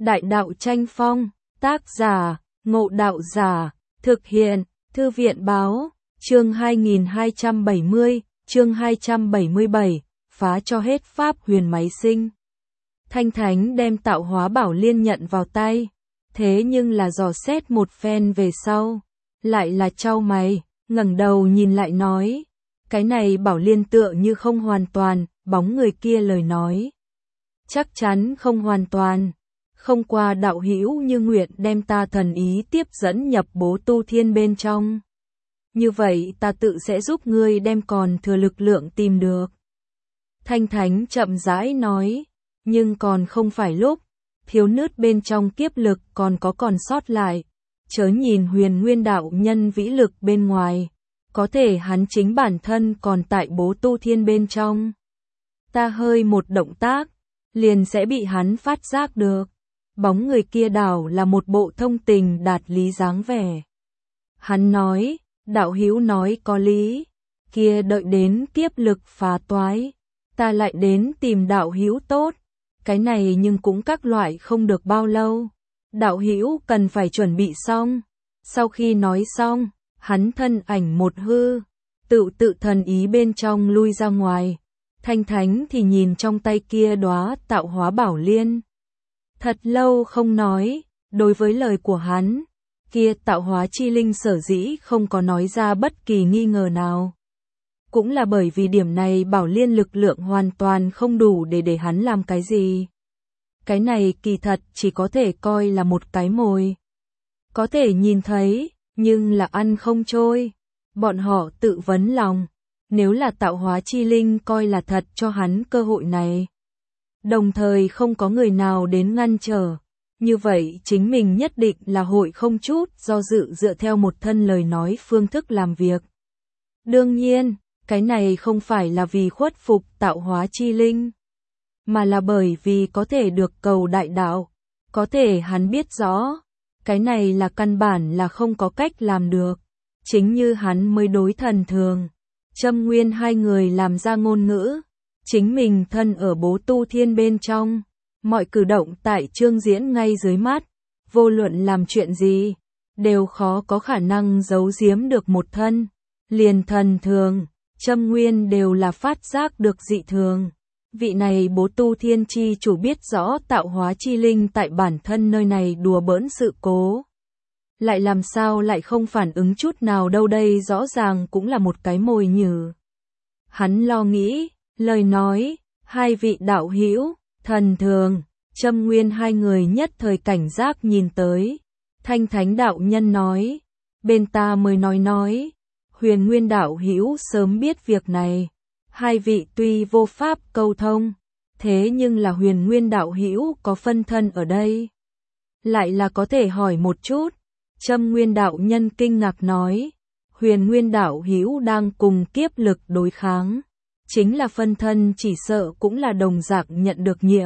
Đại đạo tranh phong, tác giả, Ngộ Đạo Giả, thực hiện, Thư viện báo, chương 2270, chương 277, phá cho hết pháp huyền máy sinh. Thanh Thánh đem tạo hóa bảo liên nhận vào tay, thế nhưng là dò xét một phen về sau, lại là chau mày, ngẩng đầu nhìn lại nói, cái này bảo liên tựa như không hoàn toàn, bóng người kia lời nói. Chắc chắn không hoàn toàn, không qua đạo hữu như nguyện đem ta thần ý tiếp dẫn nhập bố tu thiên bên trong. Như vậy ta tự sẽ giúp ngươi đem còn thừa lực lượng tìm được. Thanh Thánh chậm rãi nói, nhưng còn không phải lúc, thiếu nứt bên trong kiếp lực còn sót lại, chớ nhìn huyền nguyên đạo nhân vĩ lực bên ngoài, có thể hắn chính bản thân còn tại bố tu thiên bên trong. Ta hơi một động tác, liền sẽ bị hắn phát giác được. Bóng người kia đảo là một bộ thông tình đạt lý dáng vẻ. Hắn nói, đạo hữu nói có lý, kia đợi đến kiếp lực phá toái, ta lại đến tìm đạo hữu tốt, cái này nhưng cũng các loại không được bao lâu, đạo hữu cần phải chuẩn bị xong. Sau khi nói xong, hắn thân ảnh một hư, tự thần ý bên trong lui ra ngoài, Thanh Thánh thì nhìn trong tay kia đóa tạo hóa bảo liên. Thật lâu không nói, đối với lời của hắn, kia tạo hóa chi linh sở dĩ không có nói ra bất kỳ nghi ngờ nào. Cũng là bởi vì điểm này bảo liên lực lượng hoàn toàn không đủ để hắn làm cái gì. Cái này kỳ thật chỉ có thể coi là một cái mồi. Có thể nhìn thấy, nhưng là ăn không trôi. Bọn họ tự vấn lòng, nếu là tạo hóa chi linh coi là thật cho hắn cơ hội này. Đồng thời không có người nào đến ngăn trở, như vậy chính mình nhất định là hội không chút do dự dựa theo một thân lời nói phương thức làm việc. Đương nhiên, cái này không phải là vì khuất phục tạo hóa chi linh, mà là bởi vì có thể được cầu đại đạo, có thể hắn biết rõ, cái này là căn bản là không có cách làm được, chính như hắn mới đối Thần Thường, Châm Nguyên hai người làm ra ngôn ngữ. Chính mình thân ở bố tu thiên bên trong, mọi cử động tại Trương Diễn ngay dưới mắt, vô luận làm chuyện gì, đều khó có khả năng giấu giếm được một thân. Liền Thần Thường, Châm Nguyên đều là phát giác được dị thường. Vị này bố tu thiên chi chủ biết rõ tạo hóa chi linh tại bản thân nơi này đùa bỡn sự cố. Lại làm sao lại không phản ứng chút nào đâu, đây rõ ràng cũng là một cái mồi nhử. Hắn lo nghĩ. Lời nói, hai vị đạo hữu, Thần Thường, Châm Nguyên hai người nhất thời cảnh giác nhìn tới. Thanh Thánh đạo nhân nói, bên ta mới nói, Huyền Nguyên đạo hữu sớm biết việc này. Hai vị tuy vô pháp câu thông, thế nhưng là Huyền Nguyên đạo hữu có phân thân ở đây. Lại là có thể hỏi một chút. Châm Nguyên đạo nhân kinh ngạc nói, Huyền Nguyên đạo hữu đang cùng kiếp lực đối kháng. Chính là phân thân chỉ sợ cũng là đồng dạng nhận được nhiễm.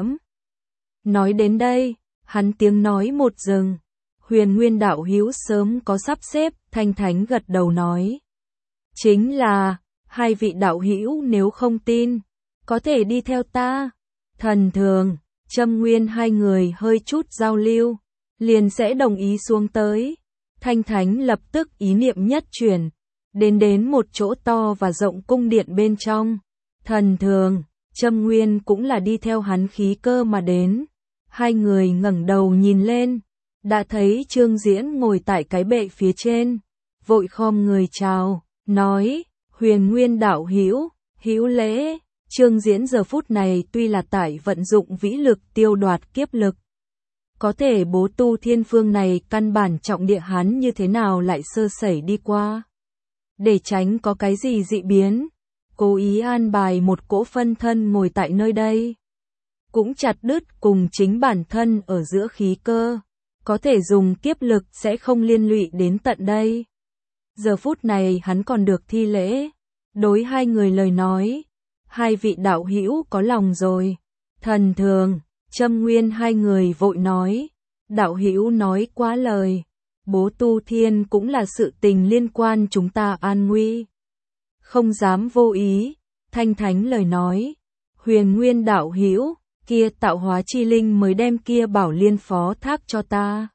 Nói đến đây, hắn tiếng nói một dừng. Huyền Nguyên đạo hữu sớm có sắp xếp, Thanh Thánh gật đầu nói. Chính là, hai vị đạo hữu nếu không tin, có thể đi theo ta. Thần Thường, Châm Nguyên hai người hơi chút giao lưu, liền sẽ đồng ý xuống tới. Thanh Thánh lập tức ý niệm nhất chuyển, đến một chỗ to và rộng cung điện bên trong. Thần Thường, Châm Nguyên cũng là đi theo hắn khí cơ mà đến. Hai người ngẩng đầu nhìn lên, đã thấy Trương Diễn ngồi tại cái bệ phía trên, vội khom người chào, nói, Huyền Nguyên đạo hữu, hữu lễ. Trương Diễn giờ phút này tuy là tại vận dụng vĩ lực tiêu đoạt kiếp lực, có thể bố tu thiên phương này căn bản trọng địa hắn như thế nào lại sơ sẩy đi qua. Để tránh có cái gì dị biến, cố ý an bài một cỗ phân thân ngồi tại nơi đây. Cũng chặt đứt cùng chính bản thân ở giữa khí cơ, có thể dùng kiếp lực sẽ không liên lụy đến tận đây. Giờ phút này hắn còn được thi lễ, đối hai người lời nói, hai vị đạo hữu có lòng rồi. Thần Thường, Châm Nguyên hai người vội nói, đạo hữu nói quá lời, bố tu thiên cũng là sự tình liên quan chúng ta an nguy. Không dám vô ý. Thanh Thánh lời nói, Huyền Nguyên đạo hữu, kia tạo hóa chi linh mới đem kia bảo liên phó thác cho ta.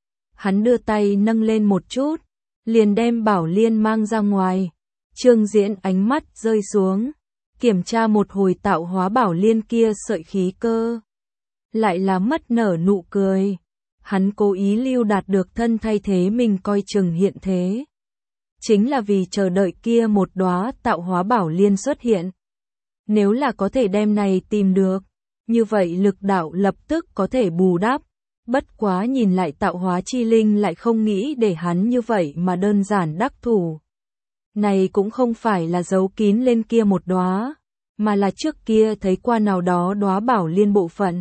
Hắn đưa tay nâng lên một chút, liền đem bảo liên mang ra ngoài. Trương Diễn ánh mắt rơi xuống, kiểm tra một hồi tạo hóa bảo liên kia sợi khí cơ. Lại là mất nở nụ cười. Hắn cố ý lưu đạt được thân thay thế mình coi chừng hiện thế. Chính là vì chờ đợi kia một đóa tạo hóa bảo liên xuất hiện. Nếu là có thể đem này tìm được, như vậy lực đạo lập tức có thể bù đắp. Bất quá nhìn lại tạo hóa chi linh lại không nghĩ để hắn như vậy mà đơn giản đắc thủ. Này cũng không phải là giấu kín lên kia một đóa, mà là trước kia thấy qua nào đó đóa bảo liên bộ phận.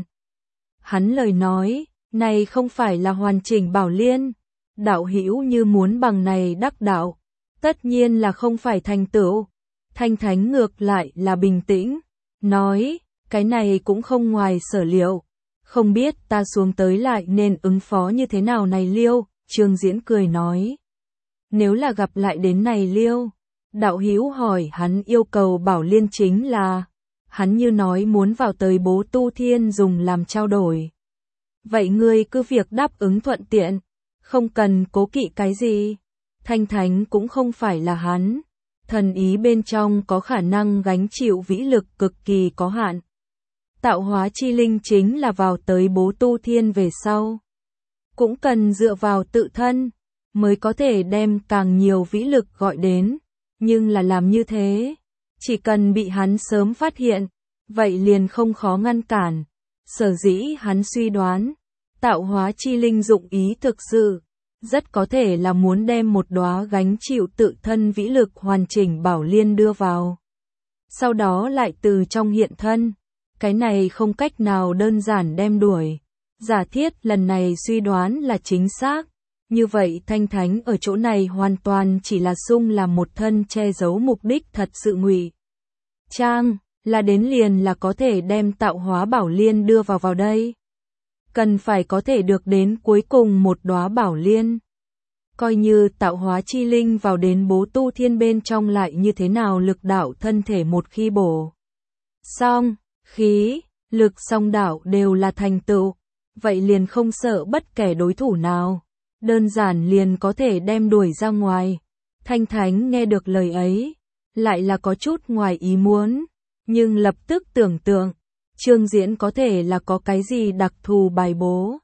Hắn lời nói, này không phải là hoàn chỉnh bảo liên, đạo hữu như muốn bằng này đắc đạo, tất nhiên là không phải thành tựu. Thanh Thánh ngược lại là bình tĩnh, nói, cái này cũng không ngoài sở liệu, không biết ta xuống tới lại nên ứng phó như thế nào này Liêu. Trương Diễn cười nói, nếu là gặp lại đến này Liêu, đạo hữu hỏi hắn yêu cầu bảo liên chính là, hắn như nói muốn vào tới Bố Tu Thiên dùng làm trao đổi. Vậy ngươi cứ việc đáp ứng thuận tiện, không cần cố kỵ cái gì. Thanh Thánh cũng không phải là hắn, thần ý bên trong có khả năng gánh chịu vĩ lực cực kỳ có hạn. Tạo hóa chi linh chính là vào tới Bố Tu Thiên về sau, cũng cần dựa vào tự thân, mới có thể đem càng nhiều vĩ lực gọi đến, nhưng là làm như thế, chỉ cần bị hắn sớm phát hiện, vậy liền không khó ngăn cản. Sở dĩ hắn suy đoán, tạo hóa chi linh dụng ý thực sự, rất có thể là muốn đem một đóa gánh chịu tự thân vĩ lực hoàn chỉnh bảo liên đưa vào. Sau đó lại từ trong hiện thân, cái này không cách nào đơn giản đem đuổi. Giả thiết lần này suy đoán là chính xác, như vậy Thanh Thánh ở chỗ này hoàn toàn chỉ là sung làm một thân che giấu mục đích thật sự ngụy trang, là đến liền là có thể đem tạo hóa bảo liên đưa vào đây. Cần phải có thể được đến cuối cùng một đóa bảo liên. Coi như tạo hóa chi linh vào đến Bố Tu Thiên bên trong lại như thế nào lực đạo thân thể một khi bổ xong, khí, lực song đạo đều là thành tựu, vậy liền không sợ bất kể đối thủ nào, đơn giản liền có thể đem đuổi ra ngoài. Thanh Thánh nghe được lời ấy, lại là có chút ngoài ý muốn, nhưng lập tức tưởng tượng, Trương Diễn có thể là có cái gì đặc thù bài bố.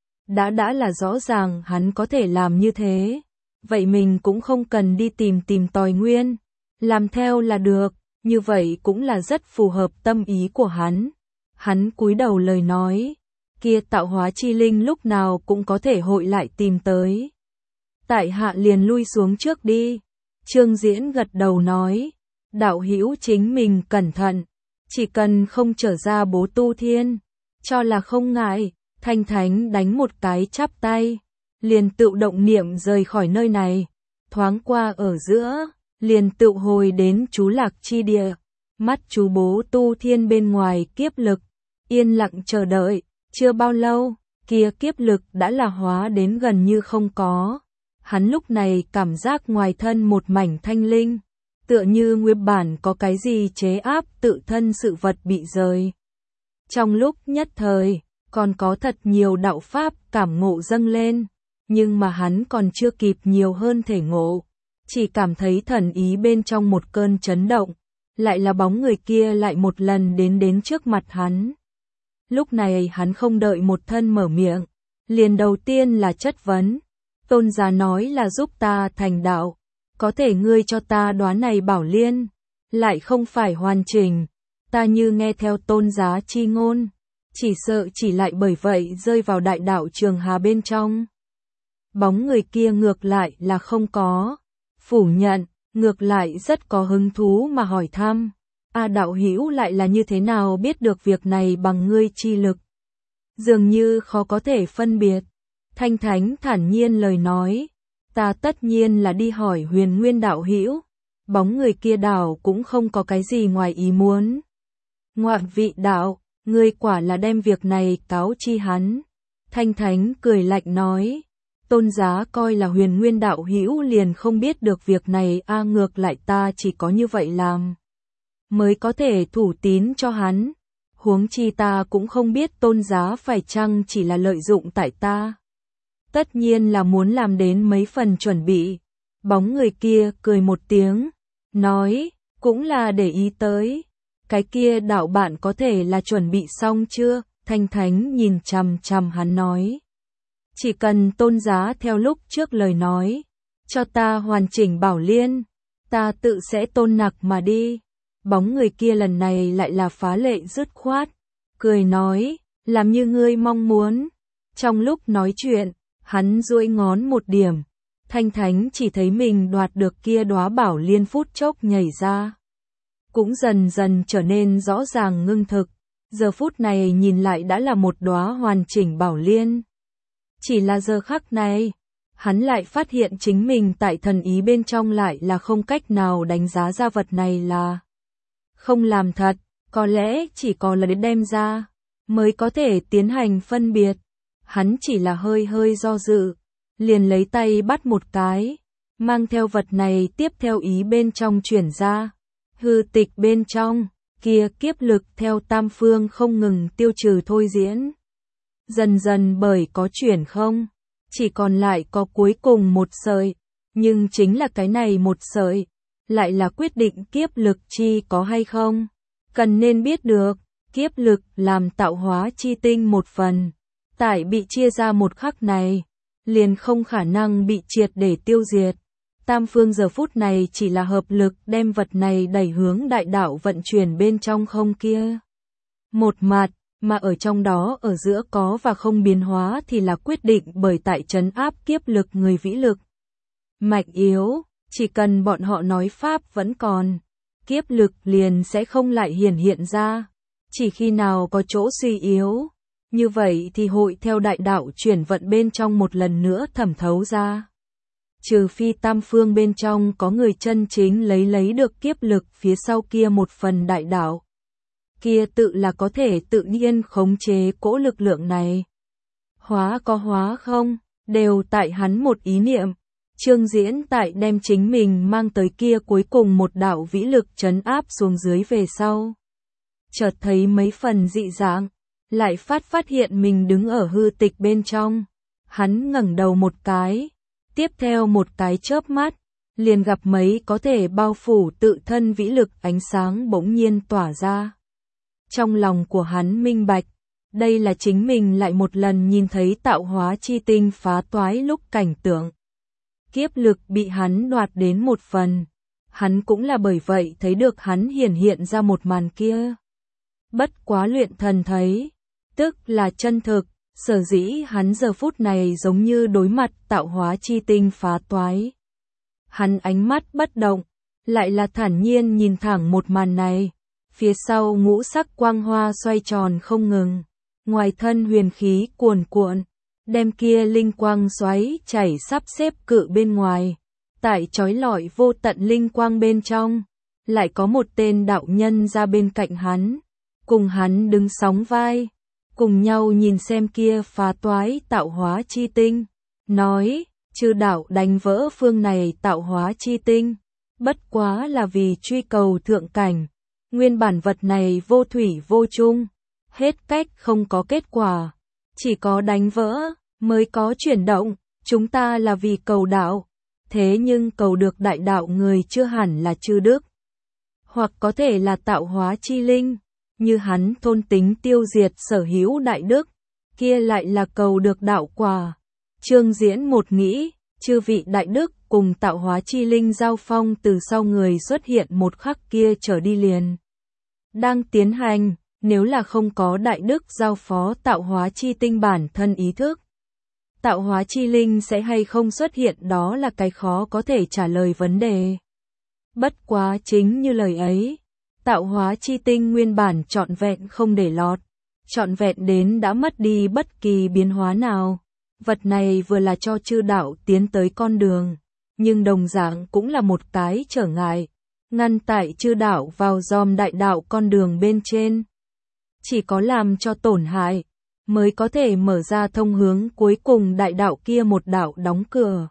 Đã là rõ ràng hắn có thể làm như thế, vậy mình cũng không cần đi tìm tòi nguyên, làm theo là được, như vậy cũng là rất phù hợp tâm ý của hắn. Hắn cúi đầu lời nói, kia tạo hóa chi linh lúc nào cũng có thể hội lại tìm tới. Tại hạ liền lui xuống trước đi. Trương Diễn gật đầu nói, đạo hữu chính mình cẩn thận, chỉ cần không trở ra Bố Tu Thiên, cho là không ngại. Thanh Thánh đánh một cái chắp tay, liền tự động niệm rời khỏi nơi này, thoáng qua ở giữa, liền tự hồi đến chú lạc chi địa, mắt chú Bố Tu Thiên bên ngoài kiếp lực, yên lặng chờ đợi. Chưa bao lâu, kia kiếp lực đã là hóa đến gần như không có. Hắn lúc này cảm giác ngoài thân một mảnh thanh linh, tựa như nguyên bản có cái gì chế áp tự thân sự vật bị rời. Trong lúc nhất thời, còn có thật nhiều đạo pháp cảm ngộ dâng lên, nhưng mà hắn còn chưa kịp nhiều hơn thể ngộ, chỉ cảm thấy thần ý bên trong một cơn chấn động, lại là bóng người kia lại một lần đến trước mặt hắn. Lúc này hắn không đợi một thân mở miệng, liền đầu tiên là chất vấn. Tôn giá nói là giúp ta thành đạo, có thể ngươi cho ta đoán này bảo liên, lại không phải hoàn chỉnh, ta như nghe theo tôn giá chi ngôn, chỉ sợ chỉ lại bởi vậy rơi vào đại đạo Trường Hà bên trong. Bóng người kia ngược lại là không có phủ nhận, ngược lại rất có hứng thú mà hỏi thăm. Đạo hữu lại là như thế nào biết được việc này bằng ngươi chi lực? Dường như khó có thể phân biệt. Thanh Thánh thản nhiên lời nói, ta tất nhiên là đi hỏi Huyền Nguyên đạo hữu. Bóng người kia đảo cũng không có cái gì ngoài ý muốn. Ngoạn vị đạo, ngươi quả là đem việc này cáo chi hắn. Thanh Thánh cười lạnh nói, tôn giá coi là Huyền Nguyên đạo hữu liền không biết được việc này. Ngược lại ta chỉ có như vậy làm, mới có thể thủ tín cho hắn. Huống chi ta cũng không biết Tôn Giá phải chăng chỉ là lợi dụng tại ta. Tất nhiên là muốn làm đến mấy phần chuẩn bị. Bóng người kia cười một tiếng, nói, cũng là để ý tới. Cái kia đạo bạn có thể là chuẩn bị xong chưa? Thanh Thánh nhìn chằm chằm hắn nói. Chỉ cần Tôn Giá theo lúc trước lời nói, cho ta hoàn chỉnh Bảo Liên, ta tự sẽ tôn nặc mà đi. Bóng người kia lần này lại là phá lệ dứt khoát, cười nói, làm như ngươi mong muốn. Trong lúc nói chuyện, hắn duỗi ngón một điểm, Thanh Thánh chỉ thấy mình đoạt được kia đóa Bảo Liên phút chốc nhảy ra. Cũng dần dần trở nên rõ ràng ngưng thực, giờ phút này nhìn lại đã là một đóa hoàn chỉnh Bảo Liên. Chỉ là giờ khắc này, hắn lại phát hiện chính mình tại thần ý bên trong lại là không cách nào đánh giá ra vật này là không làm thật, có lẽ chỉ có là đến đem ra, mới có thể tiến hành phân biệt. Hắn chỉ là hơi hơi do dự, liền lấy tay bắt một cái, mang theo vật này tiếp theo ý bên trong chuyển ra. Hư tịch bên trong, kia kiếp lực theo tam phương không ngừng tiêu trừ thôi diễn. Dần dần bởi có chuyển không, chỉ còn lại có cuối cùng một sợi, nhưng chính là cái này một sợi, lại là quyết định kiếp lực chi có hay không. Cần nên biết được, kiếp lực làm tạo hóa chi tinh một phần, tại bị chia ra một khắc này, liền không khả năng bị triệt để tiêu diệt. Tam phương giờ phút này chỉ là hợp lực đem vật này đẩy hướng đại đạo vận chuyển bên trong không kia. Một mặt, mà ở trong đó ở giữa có và không biến hóa thì là quyết định bởi tại trấn áp kiếp lực người vĩ lực. Mạnh yếu, chỉ cần bọn họ nói pháp vẫn còn, kiếp lực liền sẽ không lại hiển hiện ra. Chỉ khi nào có chỗ suy yếu, như vậy thì hội theo đại đạo chuyển vận bên trong một lần nữa thẩm thấu ra. Trừ phi tam phương bên trong có người chân chính lấy được kiếp lực phía sau kia một phần đại đạo. Kia tự là có thể tự nhiên khống chế cỗ lực lượng này. Hóa có hóa không, đều tại hắn một ý niệm. Trương Diễn tại đem chính mình mang tới kia cuối cùng một đạo vĩ lực trấn áp xuống dưới về sau. Chợt thấy mấy phần dị dạng, lại phát hiện mình đứng ở hư tịch bên trong. Hắn ngẩng đầu một cái, tiếp theo một cái chớp mắt, liền gặp mấy có thể bao phủ tự thân vĩ lực ánh sáng bỗng nhiên tỏa ra. Trong lòng của hắn minh bạch, đây là chính mình lại một lần nhìn thấy tạo hóa chi tinh phá toái lúc cảnh tượng. Kiếp lực bị hắn đoạt đến một phần, hắn cũng là bởi vậy thấy được hắn hiện ra một màn kia. Bất quá luyện thần thấy, tức là chân thực, sở dĩ hắn giờ phút này giống như đối mặt tạo hóa chi tinh phá toái. Hắn ánh mắt bất động, lại là thản nhiên nhìn thẳng một màn này. Phía sau ngũ sắc quang hoa xoay tròn không ngừng, ngoài thân huyền khí cuồn cuộn, đem kia linh quang xoáy chảy sắp xếp cự bên ngoài. Tại chói lọi vô tận linh quang bên trong, lại có một tên đạo nhân ra bên cạnh hắn, cùng hắn đứng sóng vai, cùng nhau nhìn xem kia phá toái tạo hóa chi tinh, nói, chư đạo đánh vỡ phương này tạo hóa chi tinh, bất quá là vì truy cầu thượng cảnh. Nguyên bản vật này vô thủy vô chung, hết cách không có kết quả, chỉ có đánh vỡ mới có chuyển động, chúng ta là vì cầu đạo, thế nhưng cầu được đại đạo người chưa hẳn là chư đức, hoặc có thể là tạo hóa chi linh, như hắn thôn tính tiêu diệt sở hữu đại đức, kia lại là cầu được đạo quả. Trương Diễn một nghĩ, chư vị đại đức cùng tạo hóa chi linh giao phong từ sau người xuất hiện một khắc kia trở đi liền. Đang tiến hành, nếu là không có đại đức giao phó tạo hóa chi tinh bản thân ý thức, tạo hóa chi linh sẽ hay không xuất hiện đó là cái khó có thể trả lời vấn đề. Bất quá chính như lời ấy, tạo hóa chi tinh nguyên bản trọn vẹn không để lọt, trọn vẹn đến đã mất đi bất kỳ biến hóa nào. Vật này vừa là cho chư đạo tiến tới con đường, nhưng đồng dạng cũng là một cái trở ngại, ngăn tại chư đạo vào dòm đại đạo con đường bên trên. Chỉ có làm cho tổn hại, mới có thể mở ra thông hướng cuối cùng đại đạo kia một đạo đóng cửa.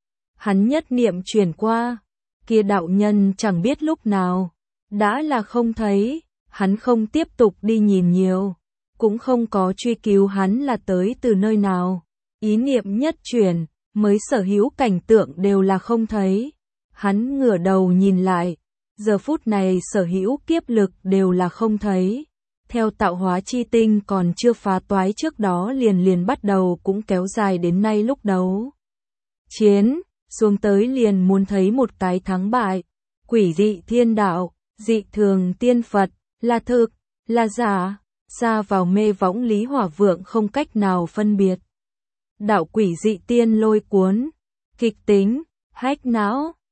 Hắn nhất niệm chuyển qua, kia đạo nhân chẳng biết lúc nào, đã là không thấy, hắn không tiếp tục đi nhìn nhiều, cũng không có truy cứu hắn là tới từ nơi nào. Ý niệm nhất chuyển, mới sở hữu cảnh tượng đều là không thấy. Hắn ngửa đầu nhìn lại, giờ phút này sở hữu kiếp lực đều là không thấy. Theo tạo hóa chi tinh còn chưa phá toái trước đó liền bắt đầu cũng kéo dài đến nay lúc đấu. Chiến, xuống tới liền muốn thấy một cái thắng bại. Quỷ dị thiên đạo, dị thường tiên Phật, là thực, là giả, xa vào mê võng Lý Hỏa Vượng không cách nào phân biệt. Đạo quỷ dị tiên lôi cuốn, kịch tính, hách não,